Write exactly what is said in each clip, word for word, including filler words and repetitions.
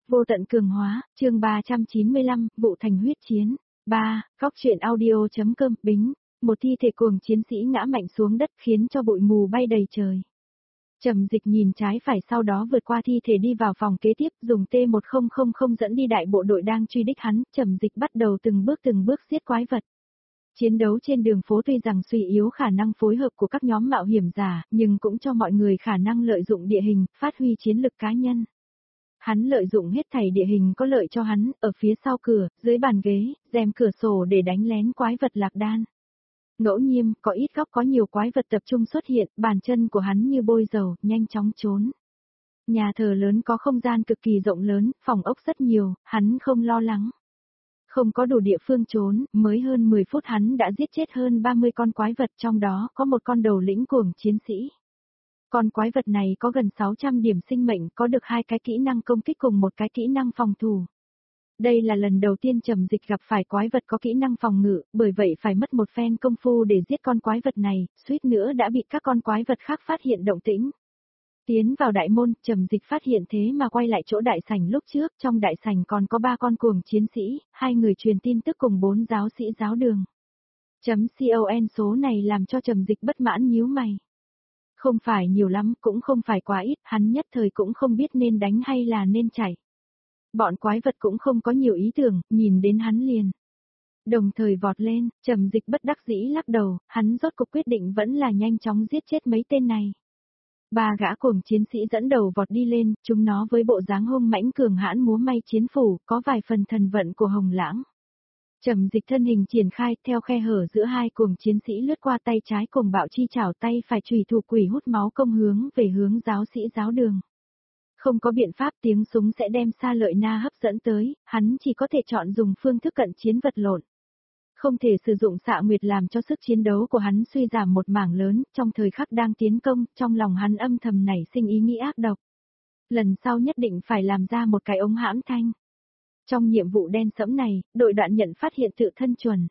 Vô tận cường hóa, chương ba trăm chín mươi lăm, vụ thành huyết chiến. ba. Góc truyện audio.com, Bính. Một thi thể cuồng chiến sĩ ngã mạnh xuống đất khiến cho bụi mù bay đầy trời. Trầm Dịch nhìn trái phải sau đó vượt qua thi thể đi vào phòng kế tiếp, dùng T một không không không dẫn đi đại bộ đội đang truy đích hắn. Trầm Dịch bắt đầu từng bước từng bước giết quái vật. Chiến đấu trên đường phố tuy rằng suy yếu khả năng phối hợp của các nhóm mạo hiểm giả, nhưng cũng cho mọi người khả năng lợi dụng địa hình, phát huy chiến lực cá nhân. Hắn lợi dụng hết thảy địa hình có lợi cho hắn, ở phía sau cửa, dưới bàn ghế, rèm cửa sổ để đánh lén quái vật lạc đan. Ngẫu nhiên, có ít góc có nhiều quái vật tập trung xuất hiện, bàn chân của hắn như bôi dầu, nhanh chóng trốn. Nhà thờ lớn có không gian cực kỳ rộng lớn, phòng ốc rất nhiều, hắn không lo lắng. Không có đủ địa phương trốn, mới hơn mười phút hắn đã giết chết hơn ba mươi con quái vật, trong đó có một con đầu lĩnh cuồng chiến sĩ. Con quái vật này có gần sáu trăm điểm sinh mệnh, có được hai cái kỹ năng công kích cùng một cái kỹ năng phòng thủ. Đây là lần đầu tiên Trầm Dịch gặp phải quái vật có kỹ năng phòng ngự, bởi vậy phải mất một phen công phu để giết con quái vật này, suýt nữa đã bị các con quái vật khác phát hiện động tĩnh. Tiến vào đại môn, Trầm Dịch phát hiện thế mà quay lại chỗ đại sảnh lúc trước, trong đại sảnh còn có ba con cuồng chiến sĩ, hai người truyền tin tức cùng bốn giáo sĩ giáo đường. Chấm con số này làm cho Trầm Dịch bất mãn nhíu mày. Không phải nhiều lắm, cũng không phải quá ít, hắn nhất thời cũng không biết nên đánh hay là nên chạy. Bọn quái vật cũng không có nhiều ý tưởng, nhìn đến hắn liền. Đồng thời vọt lên, Trầm Dịch bất đắc dĩ lắc đầu, hắn rốt cuộc quyết định vẫn là nhanh chóng giết chết mấy tên này. Ba gã cuồng chiến sĩ dẫn đầu vọt đi lên, chúng nó với bộ dáng hung mãnh cường hãn múa may chiến phủ, có vài phần thần vận của Hồng Lãng. Trầm Dịch thân hình triển khai, theo khe hở giữa hai cuồng chiến sĩ lướt qua, tay trái cùng bạo chi chảo, tay phải chùy thủ quỷ hút máu công hướng về hướng giáo sĩ giáo đường. Không có biện pháp, tiếng súng sẽ đem Sa Lợi Na hấp dẫn tới, hắn chỉ có thể chọn dùng phương thức cận chiến vật lộn. Không thể sử dụng xạ nguyệt làm cho sức chiến đấu của hắn suy giảm một mảng lớn, trong thời khắc đang tiến công, trong lòng hắn âm thầm nảy sinh ý nghĩ ác độc. Lần sau nhất định phải làm ra một cái ống hãm thanh. Trong nhiệm vụ đen sẫm này, đội đoạn nhận phát hiện tự thân chuẩn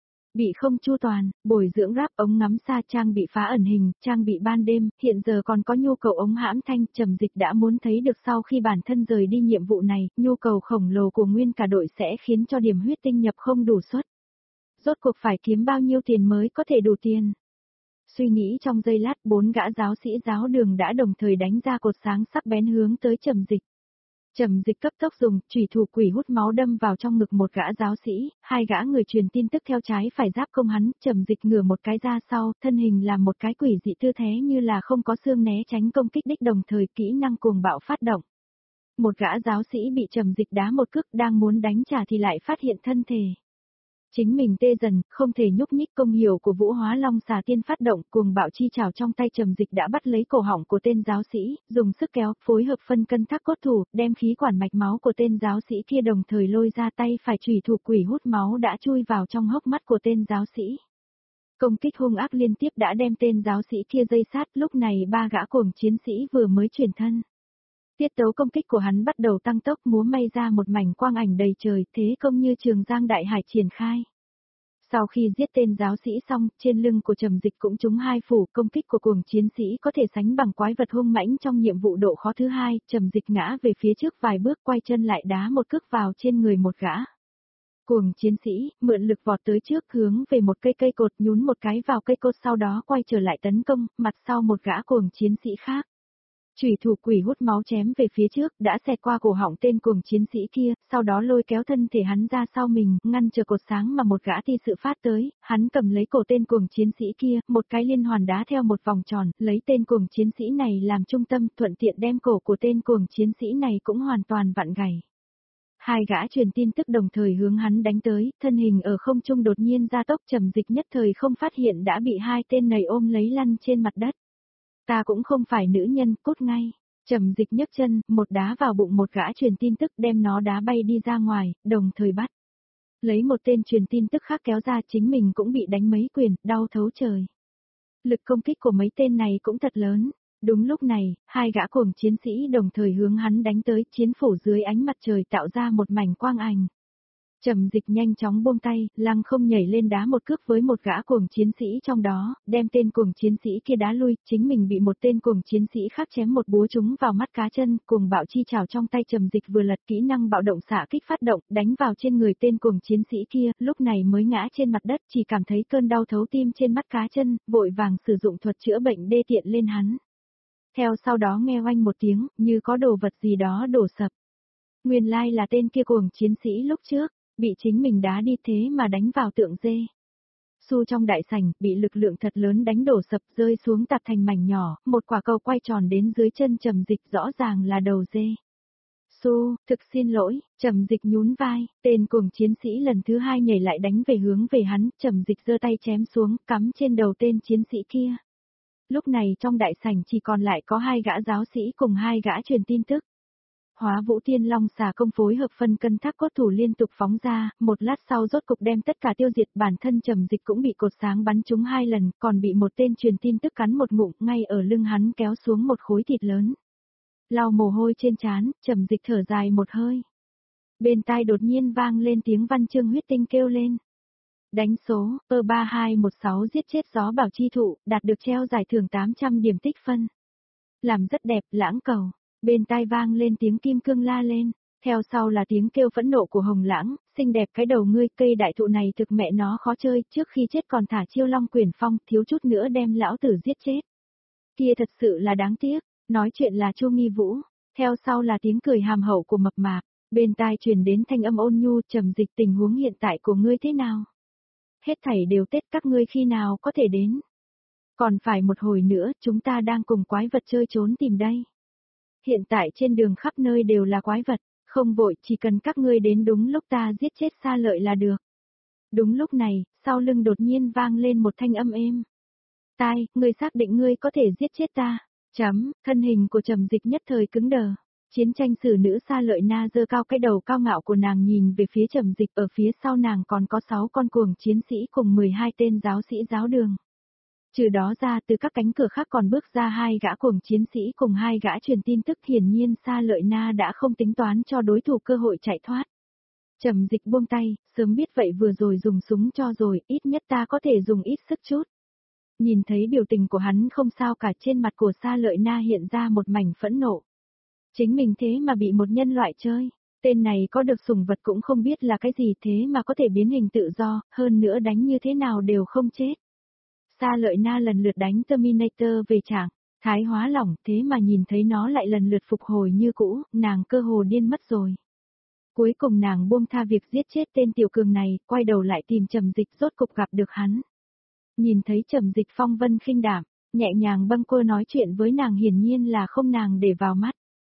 bị không chu toàn, bồi dưỡng ráp ống ngắm xa, trang bị phá ẩn hình, trang bị ban đêm, hiện giờ còn có nhu cầu ống hãm thanh. Trầm Dịch đã muốn thấy được sau khi bản thân rời đi nhiệm vụ này, nhu cầu khổng lồ của nguyên cả đội sẽ khiến cho điểm huyết tinh nhập không đủ suất. Rốt cuộc phải kiếm bao nhiêu tiền mới có thể đủ tiền? Suy nghĩ trong giây lát, bốn gã giáo sĩ giáo đường đã đồng thời đánh ra cột sáng sắc bén hướng tới Trầm Dịch. Trầm Dịch cấp tốc dùng chủy thủ quỷ hút máu đâm vào trong ngực một gã giáo sĩ, hai gã người truyền tin tức theo trái phải giáp công hắn. Trầm Dịch ngửa một cái ra sau, thân hình làm một cái quỷ dị tư thế như là không có xương né tránh công kích đích, đồng thời kỹ năng cuồng bạo phát động. Một gã giáo sĩ bị Trầm Dịch đá một cước, đang muốn đánh trả thì lại phát hiện thân thể chính mình tê dần, không thể nhúc nhích. Công hiệu của Vũ Hóa Long Xà Tiên phát động, cuồng bạo chi chảo trong tay Trầm Dịch đã bắt lấy cổ họng của tên giáo sĩ, dùng sức kéo, phối hợp phân cân thác cốt thủ, đem khí quản mạch máu của tên giáo sĩ kia đồng thời lôi ra, tay phải chủy thủ quỷ hút máu đã chui vào trong hốc mắt của tên giáo sĩ. Công kích hung ác liên tiếp đã đem tên giáo sĩ kia dây sát, lúc này ba gã cuồng chiến sĩ vừa mới chuyển thân. Tiết tấu công kích của hắn bắt đầu tăng tốc, múa may ra một mảnh quang ảnh đầy trời, thế công như Trường Giang đại hải triển khai. Sau khi giết tên giáo sĩ xong, trên lưng của Trầm Dịch cũng trúng hai phủ, công kích của cuồng chiến sĩ có thể sánh bằng quái vật hung mãnh trong nhiệm vụ độ khó thứ hai. Trầm Dịch ngã về phía trước vài bước, quay chân lại đá một cước vào trên người một gã cuồng chiến sĩ, mượn lực vọt tới trước, hướng về một cây cây cột, nhún một cái vào cây cột, sau đó quay trở lại tấn công, mặt sau một gã cuồng chiến sĩ khác. Chủy thủ quỷ hút máu chém về phía trước, đã xẹt qua cổ họng tên cuồng chiến sĩ kia, sau đó lôi kéo thân thể hắn ra sau mình, ngăn chờ cột sáng mà một gã thi sự phát tới. Hắn cầm lấy cổ tên cuồng chiến sĩ kia, một cái liên hoàn đá theo một vòng tròn, lấy tên cuồng chiến sĩ này làm trung tâm, thuận tiện đem cổ của tên cuồng chiến sĩ này cũng hoàn toàn vặn gãy. Hai gã truyền tin tức đồng thời hướng hắn đánh tới, thân hình ở không trung đột nhiên gia tốc. Trầm Dịch nhất thời không phát hiện đã bị hai tên này ôm lấy lăn trên mặt đất. Ta cũng không phải nữ nhân, cút ngay. Trầm Dịch nhấc chân, một đá vào bụng một gã truyền tin tức, đem nó đá bay đi ra ngoài, đồng thời bắt lấy một tên truyền tin tức khác kéo ra, chính mình cũng bị đánh mấy quyền, đau thấu trời. Lực công kích của mấy tên này cũng thật lớn. Đúng lúc này, hai gã cuồng chiến sĩ đồng thời hướng hắn đánh tới, chiến phủ dưới ánh mặt trời tạo ra một mảnh quang ảnh. Trầm Dịch nhanh chóng buông tay, lăng không nhảy lên đá một cước với một gã cuồng chiến sĩ trong đó, đem tên cuồng chiến sĩ kia đá lui, chính mình bị một tên cuồng chiến sĩ khác chém một búa trúng vào mắt cá chân, cuồng bạo chi chảo trong tay Trầm Dịch vừa lật kỹ năng bạo động xạ kích phát động, đánh vào trên người tên cuồng chiến sĩ kia, lúc này mới ngã trên mặt đất, chỉ cảm thấy cơn đau thấu tim trên mắt cá chân, vội vàng sử dụng thuật chữa bệnh đê tiện lên hắn. Theo sau đó nghe oanh một tiếng, như có đồ vật gì đó đổ sập. Nguyên lai là tên kia cuồng chiến sĩ lúc trước, bị chính mình đá đi thế mà đánh vào tượng dê. Su trong đại sảnh, bị lực lượng thật lớn đánh đổ sập rơi xuống tạt thành mảnh nhỏ, một quả cầu quay tròn đến dưới chân Trầm Dịch rõ ràng là đầu dê. Su, thực xin lỗi, Trầm Dịch nhún vai, tên cuồng chiến sĩ lần thứ hai nhảy lại đánh về hướng về hắn, Trầm Dịch giơ tay chém xuống, cắm trên đầu tên chiến sĩ kia. Lúc này trong đại sảnh chỉ còn lại có hai gã giáo sĩ cùng hai gã truyền tin tức. Hóa Vũ Tiên Long xà công phối hợp phân cân thác cốt thủ liên tục phóng ra, một lát sau rốt cục đem tất cả tiêu diệt, bản thân Trầm Dịch cũng bị cột sáng bắn trúng hai lần, còn bị một tên truyền tin tức cắn một ngụm, ngay ở lưng hắn kéo xuống một khối thịt lớn. Lau mồ hôi trên trán, Trầm Dịch thở dài một hơi. Bên tai đột nhiên vang lên tiếng Văn Chương huyết tinh kêu lên. Đánh số, ơ ba hai một sáu giết chết gió bảo chi thụ, đạt được treo giải thưởng tám trăm điểm tích phân. Làm rất đẹp, lãng cầu. Bên tai vang lên tiếng kim cương la lên, theo sau là tiếng kêu phẫn nộ của Hồng Lãng, xinh đẹp cái đầu ngươi, cây đại thụ này thực mẹ nó khó chơi, trước khi chết còn thả chiêu long quyển phong, thiếu chút nữa đem lão tử giết chết. Kia thật sự là đáng tiếc, nói chuyện là Chu Nghi Vũ, theo sau là tiếng cười hàm hậu của Mập Mạp, bên tai truyền đến thanh âm ôn nhu. Trầm Dịch, tình huống hiện tại của ngươi thế nào? Hết thảy đều Tết, các ngươi khi nào có thể đến? Còn phải một hồi nữa, chúng ta đang cùng quái vật chơi trốn tìm đây. Hiện tại trên đường khắp nơi đều là quái vật, không vội, chỉ cần các ngươi đến đúng lúc ta giết chết Sa Lợi là được. Đúng lúc này, sau lưng đột nhiên vang lên một thanh âm êm. Tai, ngươi xác định ngươi có thể giết chết ta? Chấm, thân hình của Trầm Dịch nhất thời cứng đờ. Chiến tranh sử nữ Sa Lợi Na giơ cao cái đầu cao ngạo của nàng nhìn về phía Trầm Dịch, ở phía sau nàng còn có sáu con cuồng chiến sĩ cùng mười hai tên giáo sĩ giáo đường. Trừ đó ra, từ các cánh cửa khác còn bước ra hai gã cuồng chiến sĩ cùng hai gã truyền tin tức, hiển nhiên Sa Lợi Na đã không tính toán cho đối thủ cơ hội chạy thoát. Trầm Dịch buông tay, sớm biết vậy vừa rồi dùng súng cho rồi, ít nhất ta có thể dùng ít sức chút. Nhìn thấy biểu tình của hắn không sao cả, trên mặt của Sa Lợi Na hiện ra một mảnh phẫn nộ. Chính mình thế mà bị một nhân loại chơi, tên này có được sủng vật cũng không biết là cái gì thế mà có thể biến hình tự do, hơn nữa đánh như thế nào đều không chết. Sa Lợi Na lần lượt đánh Terminator về trạng thái hóa lỏng, thế mà nhìn thấy nó lại lần lượt phục hồi như cũ, nàng cơ hồ điên mất rồi. Cuối cùng nàng buông tha việc giết chết tên tiểu cường này, quay đầu lại tìm Trầm Dịch, rốt cục gặp được hắn. Nhìn thấy Trầm Dịch phong vân khinh đảm, nhẹ nhàng bâng quơ nói chuyện với nàng, hiển nhiên là không nàng để vào mắt.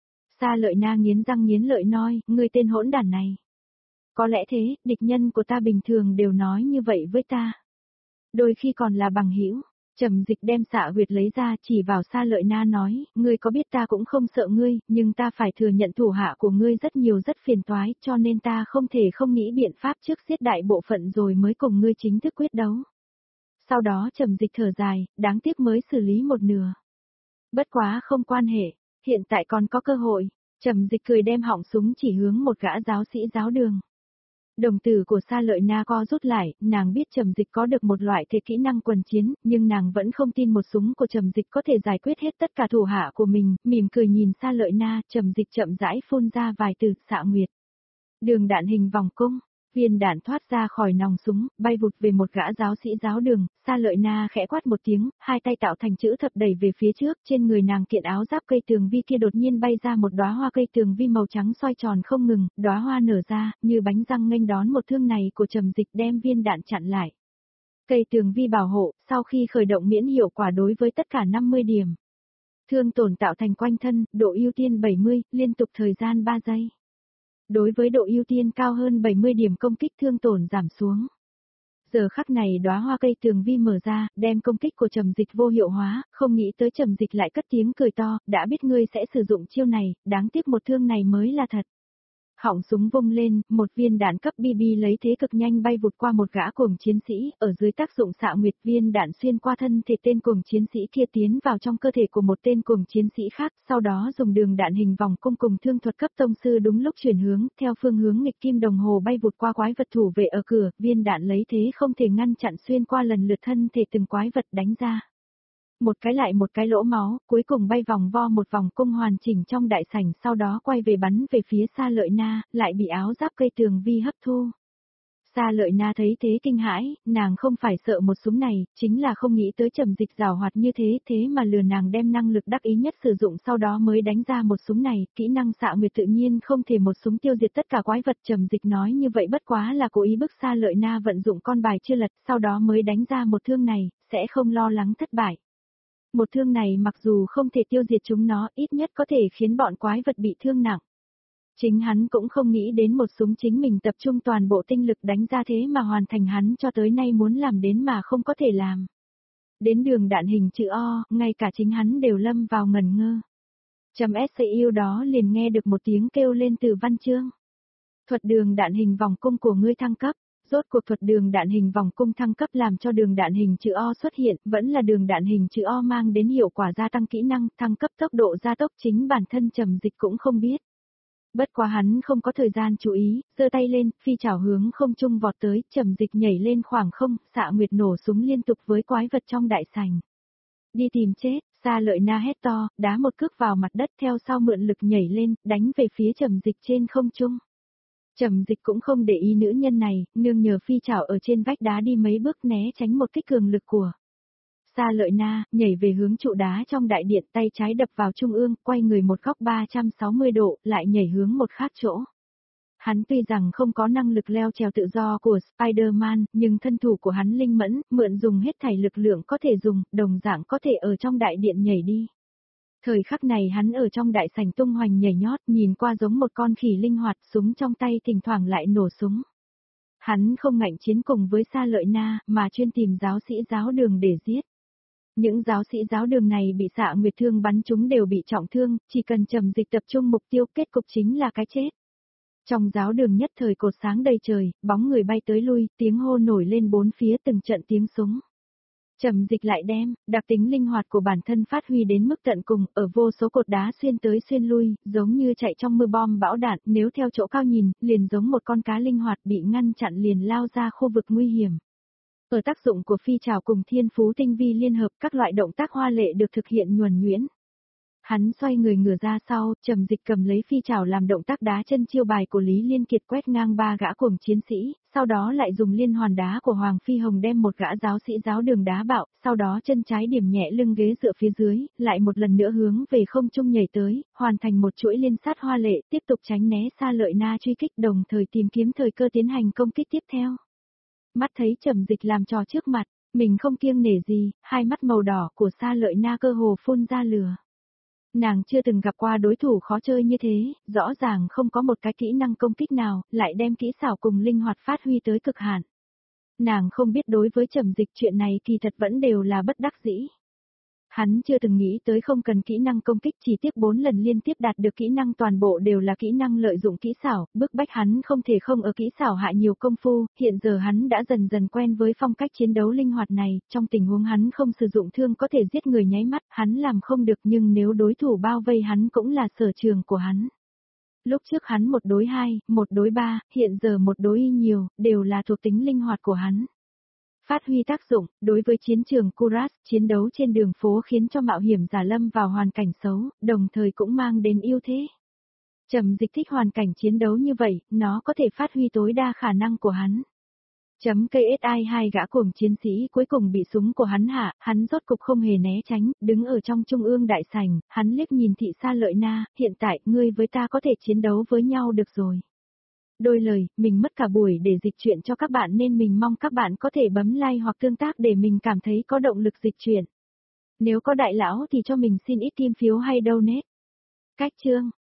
Sa Lợi Na nghiến răng nghiến lợi nói, ngươi tên hỗn đản này. Có lẽ thế, địch nhân của ta bình thường đều nói như vậy với ta. Đôi khi còn là bằng hữu. Trầm Dịch đem xạ huyệt lấy ra, chỉ vào Sa Lợi Na nói, ngươi có biết ta cũng không sợ ngươi, nhưng ta phải thừa nhận thủ hạ của ngươi rất nhiều rất phiền toái, cho nên ta không thể không nghĩ biện pháp trước giết đại bộ phận rồi mới cùng ngươi chính thức quyết đấu. Sau đó Trầm Dịch thở dài, đáng tiếc mới xử lý một nửa. Bất quá không quan hệ, hiện tại còn có cơ hội. Trầm Dịch cười đem họng súng chỉ hướng một gã giáo sĩ giáo đường. Đồng tử của Sa Lợi Na co rút lại, nàng biết Trầm Dịch có được một loại thể kỹ năng quần chiến, nhưng nàng vẫn không tin một súng của Trầm Dịch có thể giải quyết hết tất cả thủ hạ của mình, mỉm cười nhìn Sa Lợi Na, Trầm Dịch chậm rãi phun ra vài từ, xạ nguyệt. Đường đạn hình vòng cung, viên đạn thoát ra khỏi nòng súng, bay vụt về một gã giáo sĩ giáo đường, Sa Lợi Na khẽ quát một tiếng, hai tay tạo thành chữ thập đẩy về phía trước, trên người nàng kiện áo giáp cây tường vi kia đột nhiên bay ra một đóa hoa cây tường vi màu trắng xoay tròn không ngừng, đóa hoa nở ra, như bánh răng nghênh đón một thương này của Trầm Dịch, đem viên đạn chặn lại. Cây tường vi bảo hộ, sau khi khởi động miễn hiệu quả đối với tất cả năm mươi điểm. Thương tổn tạo thành quanh thân, độ ưu tiên bảy mươi, liên tục thời gian ba giây. Đối với độ ưu tiên cao hơn bảy mươi điểm công kích thương tổn giảm xuống. Giờ khắc này đóa hoa cây tường vi mở ra, đem công kích của Trầm Dịch vô hiệu hóa, không nghĩ tới Trầm Dịch lại cất tiếng cười to, đã biết ngươi sẽ sử dụng chiêu này, đáng tiếc một thương này mới là thật. Họng súng vung lên, một viên đạn cấp bê bê lấy thế cực nhanh bay vụt qua một gã cuồng chiến sĩ, ở dưới tác dụng xạ nguyệt viên đạn xuyên qua thân thể tên cuồng chiến sĩ kia tiến vào trong cơ thể của một tên cuồng chiến sĩ khác, sau đó dùng đường đạn hình vòng cung cùng thương thuật cấp tông sư đúng lúc chuyển hướng, theo phương hướng nghịch kim đồng hồ bay vụt qua quái vật thủ vệ ở cửa, viên đạn lấy thế không thể ngăn chặn xuyên qua lần lượt thân thể từng quái vật đánh ra. Một cái lại một cái lỗ máu, cuối cùng bay vòng vo một vòng cung hoàn chỉnh trong đại sảnh, sau đó quay về bắn về phía Sa Lợi Na, lại bị áo giáp cây tường vi hấp thu. Sa Lợi Na thấy thế kinh hãi, nàng không phải sợ một súng này, chính là không nghĩ tới Trầm Dịch giàu hoạt như thế, thế mà lừa nàng đem năng lực đắc ý nhất sử dụng sau đó mới đánh ra một súng này, kỹ năng xạ nguyệt tự nhiên không thể một súng tiêu diệt tất cả quái vật. Trầm Dịch nói như vậy bất quá là cố ý bức Sa Lợi Na vận dụng con bài chưa lật, sau đó mới đánh ra một thương này, sẽ không lo lắng thất bại. Một thương này mặc dù không thể tiêu diệt chúng nó, ít nhất có thể khiến bọn quái vật bị thương nặng. Chính hắn cũng không nghĩ đến một súng chính mình tập trung toàn bộ tinh lực đánh ra thế mà hoàn thành hắn cho tới nay muốn làm đến mà không có thể làm. Đến đường đạn hình chữ O, ngay cả chính hắn đều lâm vào ngẩn ngơ. Trầm ét xê u đó liền nghe được một tiếng kêu lên từ Văn Chương. Thuật đường đạn hình vòng cung của ngươi thăng cấp. Rốt cuộc thuật đường đạn hình vòng cung thăng cấp làm cho đường đạn hình chữ O xuất hiện, vẫn là đường đạn hình chữ O mang đến hiệu quả gia tăng kỹ năng, thăng cấp tốc độ gia tốc chính bản thân Trầm Dịch cũng không biết. Bất quá hắn không có thời gian chú ý, giơ tay lên, phi chảo hướng không trung vọt tới, Trầm Dịch nhảy lên khoảng không, xạ nguyệt nổ súng liên tục với quái vật trong đại sảnh. Đi tìm chết, Sa Lợi Na hét to, đá một cước vào mặt đất theo sau mượn lực nhảy lên, đánh về phía Trầm Dịch trên không trung. Trầm Dịch cũng không để ý nữ nhân này, nương nhờ phi chảo ở trên vách đá đi mấy bước né tránh một kích cường lực của Sa Lợi Na, nhảy về hướng trụ đá trong đại điện, tay trái đập vào trung ương, quay người một góc ba trăm sáu mươi độ, lại nhảy hướng một khác chỗ. Hắn tuy rằng không có năng lực leo trèo tự do của Spider-Man, nhưng thân thủ của hắn linh mẫn, mượn dùng hết thảy lực lượng có thể dùng, đồng dạng có thể ở trong đại điện nhảy đi. Thời khắc này hắn ở trong đại sảnh tung hoành nhảy nhót, nhìn qua giống một con khỉ linh hoạt, súng trong tay thỉnh thoảng lại nổ súng. Hắn không ngạnh chiến cùng với Sa Lợi Na, mà chuyên tìm giáo sĩ giáo đường để giết. Những giáo sĩ giáo đường này bị xạ nguyệt thương bắn chúng đều bị trọng thương, chỉ cần Trầm Dịch tập trung mục tiêu, kết cục chính là cái chết. Trong giáo đường nhất thời cột sáng đầy trời, bóng người bay tới lui, tiếng hô nổi lên bốn phía từng trận tiếng súng. Trầm Dịch lại đem đặc tính linh hoạt của bản thân phát huy đến mức tận cùng, ở vô số cột đá xuyên tới xuyên lui, giống như chạy trong mưa bom bão đạn, nếu theo chỗ cao nhìn, liền giống một con cá linh hoạt bị ngăn chặn liền lao ra khu vực nguy hiểm. Ở tác dụng của phi trảo cùng thiên phú tinh vi liên hợp, các loại động tác hoa lệ được thực hiện nhuần nhuyễn. Hắn xoay người ngửa ra sau, Trầm Dịch cầm lấy phi trảo làm động tác đá chân chiêu bài của Lý Liên Kiệt quét ngang ba gã cuồng chiến sĩ, sau đó lại dùng liên hoàn đá của Hoàng Phi Hồng đem một gã giáo sĩ giáo đường đá bạo, sau đó chân trái điểm nhẹ lưng ghế dựa phía dưới, lại một lần nữa hướng về không trung nhảy tới, hoàn thành một chuỗi liên sát hoa lệ, tiếp tục tránh né Sa Lợi Na truy kích, đồng thời tìm kiếm thời cơ tiến hành công kích tiếp theo. Mắt thấy Trầm Dịch làm trò trước mặt, mình không kiêng nể gì, hai mắt màu đỏ của Sa Lợi Na cơ hồ phun ra lửa. Nàng chưa từng gặp qua đối thủ khó chơi như thế, rõ ràng không có một cái kỹ năng công kích nào, lại đem kỹ xảo cùng linh hoạt phát huy tới cực hạn. Nàng không biết đối với Trầm Dịch chuyện này kỳ thật vẫn đều là bất đắc dĩ. Hắn chưa từng nghĩ tới không cần kỹ năng công kích, chỉ tiếp bốn lần liên tiếp đạt được kỹ năng toàn bộ đều là kỹ năng lợi dụng kỹ xảo, bức bách hắn không thể không ở kỹ xảo hạ nhiều công phu, hiện giờ hắn đã dần dần quen với phong cách chiến đấu linh hoạt này, trong tình huống hắn không sử dụng thương có thể giết người nháy mắt, hắn làm không được nhưng nếu đối thủ bao vây hắn cũng là sở trường của hắn. Lúc trước hắn một đối hai, một đối ba, hiện giờ một đối y nhiều, đều là thuộc tính linh hoạt của hắn. Phát huy tác dụng, đối với chiến trường Kuras, chiến đấu trên đường phố khiến cho mạo hiểm giả lâm vào hoàn cảnh xấu, đồng thời cũng mang đến ưu thế. Trầm Dịch thích hoàn cảnh chiến đấu như vậy, nó có thể phát huy tối đa khả năng của hắn. Chấm ca ét i hai gã cuồng chiến sĩ cuối cùng bị súng của hắn hạ, hắn rốt cục không hề né tránh, đứng ở trong trung ương đại sảnh, hắn liếc nhìn thị Sa Lợi Na, hiện tại, ngươi với ta có thể chiến đấu với nhau được rồi. Đôi lời, mình mất cả buổi để dịch chuyện cho các bạn nên mình mong các bạn có thể bấm like hoặc tương tác để mình cảm thấy có động lực dịch chuyện. Nếu có đại lão thì cho mình xin ít kim phiếu hay donate. Cách chương